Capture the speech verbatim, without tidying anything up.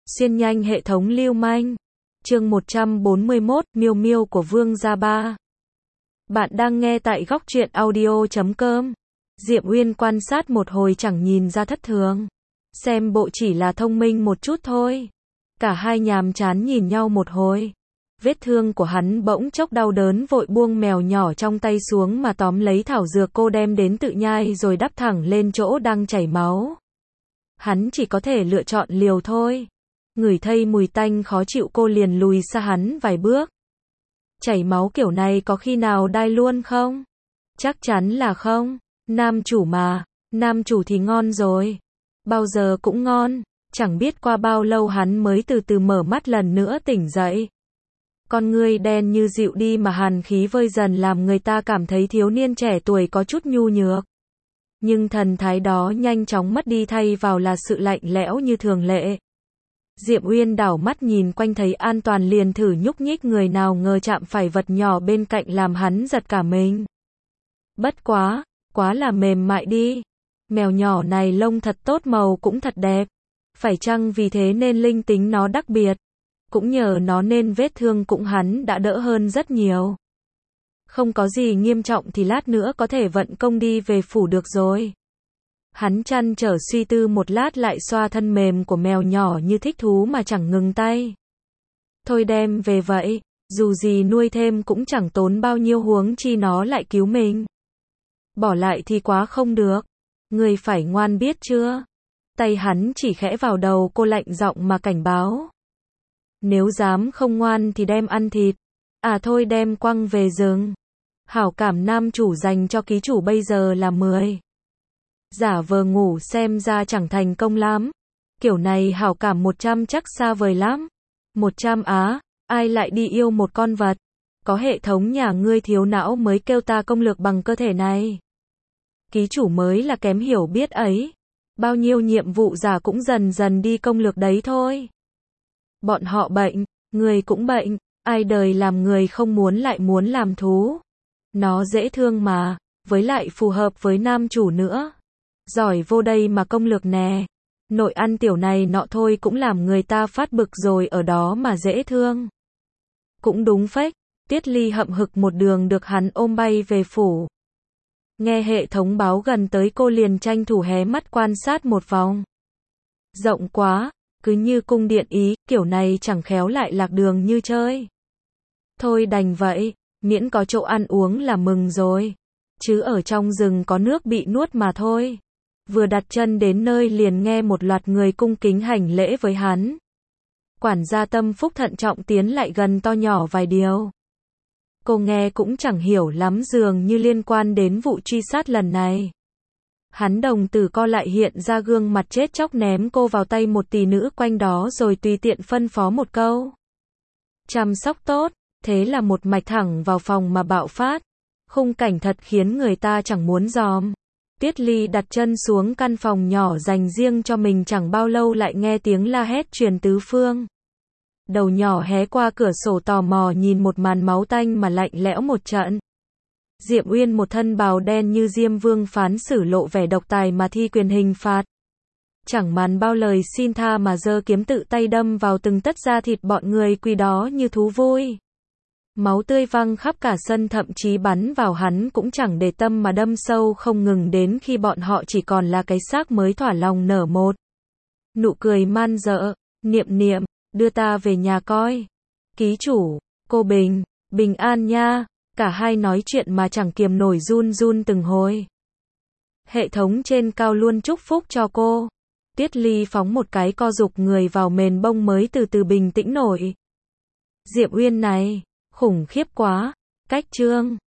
Xuyên nhanh hệ thống lưu manh. Chương một trăm bốn mươi mốt, Miêu Miêu của Vương Gia Ba. Bạn đang nghe tại góc truyện audio chấm com. Diệm Uyên quan sát một hồi chẳng nhìn ra thất thường. Xem bộ chỉ là thông minh một chút thôi. Cả hai nhàm chán nhìn nhau một hồi. Vết thương của hắn bỗng chốc đau đớn, vội buông mèo nhỏ trong tay xuống mà tóm lấy thảo dược cô đem đến tự nhai rồi đắp thẳng lên chỗ đang chảy máu. Hắn chỉ có thể lựa chọn liều thôi. Ngửi thấy mùi tanh khó chịu, cô liền lùi xa hắn vài bước. Chảy máu kiểu này có khi nào đai luôn không? Chắc chắn là không. Nam chủ mà, nam chủ thì ngon rồi. Bao giờ cũng ngon. Chẳng biết qua bao lâu hắn mới từ từ mở mắt lần nữa tỉnh dậy. Con ngươi đen như dịu đi mà hàn khí vơi dần, làm người ta cảm thấy thiếu niên trẻ tuổi có chút nhu nhược. Nhưng thần thái đó nhanh chóng mất đi, thay vào là sự lạnh lẽo như thường lệ. Diệm Uyên đảo mắt nhìn quanh thấy an toàn liền thử nhúc nhích người, nào ngờ chạm phải vật nhỏ bên cạnh làm hắn giật cả mình. Bất quá, quá là mềm mại đi. Mèo nhỏ này lông thật tốt, màu cũng thật đẹp. Phải chăng vì thế nên linh tính nó đặc biệt? Cũng nhờ nó nên vết thương cũng hắn đã đỡ hơn rất nhiều. Không có gì nghiêm trọng thì lát nữa có thể vận công đi về phủ được rồi. Hắn trăn trở suy tư một lát, lại xoa thân mềm của mèo nhỏ như thích thú mà chẳng ngừng tay. Thôi đem về vậy, dù gì nuôi thêm cũng chẳng tốn bao nhiêu, huống chi nó lại cứu mình. Bỏ lại thì quá không được. Người phải ngoan biết chưa? Tay hắn chỉ khẽ vào đầu cô, lạnh giọng mà cảnh báo. Nếu dám không ngoan thì đem ăn thịt. À thôi đem quăng về rừng. Hảo cảm nam chủ dành cho ký chủ bây giờ là mười. Giả vờ ngủ xem ra chẳng thành công lắm. Kiểu này hảo cảm một trăm chắc xa vời lắm. một trăm á, ai lại đi yêu một con vật? Có hệ thống nhà ngươi thiếu não mới kêu ta công lược bằng cơ thể này. Ký chủ mới là kém hiểu biết ấy. Bao nhiêu nhiệm vụ giả cũng dần dần đi công lược đấy thôi. Bọn họ bệnh, người cũng bệnh, ai đời làm người không muốn lại muốn làm thú. Nó dễ thương mà, với lại phù hợp với nam chủ nữa. Giỏi vô đây mà công lược nè. Nội ăn tiểu này nọ thôi cũng làm người ta phát bực rồi, ở đó mà dễ thương. Cũng đúng phết. Tiết Ly hậm hực một đường được hắn ôm bay về phủ. Nghe hệ thống báo gần tới, cô liền tranh thủ hé mắt quan sát một vòng. Rộng quá, cứ như cung điện Ý, kiểu này chẳng khéo lại lạc đường như chơi. Thôi đành vậy, miễn có chỗ ăn uống là mừng rồi. Chứ ở trong rừng có nước bị nuốt mà thôi. Vừa đặt chân đến nơi liền nghe một loạt người cung kính hành lễ với hắn. Quản gia tâm phúc thận trọng tiến lại gần to nhỏ vài điều. Cô nghe cũng chẳng hiểu lắm, dường như liên quan đến vụ truy sát lần này. Hắn đồng tử co lại, hiện ra gương mặt chết chóc, ném cô vào tay một tỷ nữ quanh đó rồi tùy tiện phân phó một câu. Chăm sóc tốt, thế là một mạch thẳng vào phòng mà bạo phát. Khung cảnh thật khiến người ta chẳng muốn dòm. Tiết Ly đặt chân xuống căn phòng nhỏ dành riêng cho mình chẳng bao lâu lại nghe tiếng la hét truyền tứ phương. Đầu nhỏ hé qua cửa sổ tò mò nhìn một màn máu tanh mà lạnh lẽo một trận. Diệm Uyên một thân bào đen như Diêm Vương phán xử, lộ vẻ độc tài mà thi quyền hình phạt. Chẳng màn bao lời xin tha mà giơ kiếm tự tay đâm vào từng tấc da thịt bọn người quỳ đó như thú vui. Máu tươi văng khắp cả sân, thậm chí bắn vào hắn cũng chẳng để tâm mà đâm sâu không ngừng, đến khi bọn họ chỉ còn là cái xác mới thỏa lòng nở một nụ cười man dợ. Niệm niệm, đưa ta về nhà coi. Ký chủ, cô Bình, bình an nha. Cả hai nói chuyện mà chẳng kiềm nổi run run từng hồi. Hệ thống trên cao luôn chúc phúc cho cô. Tiết Ly phóng một cái co dục người vào mền bông mới từ từ bình tĩnh nổi. Diệm Uyên này, khủng khiếp quá. Cách chương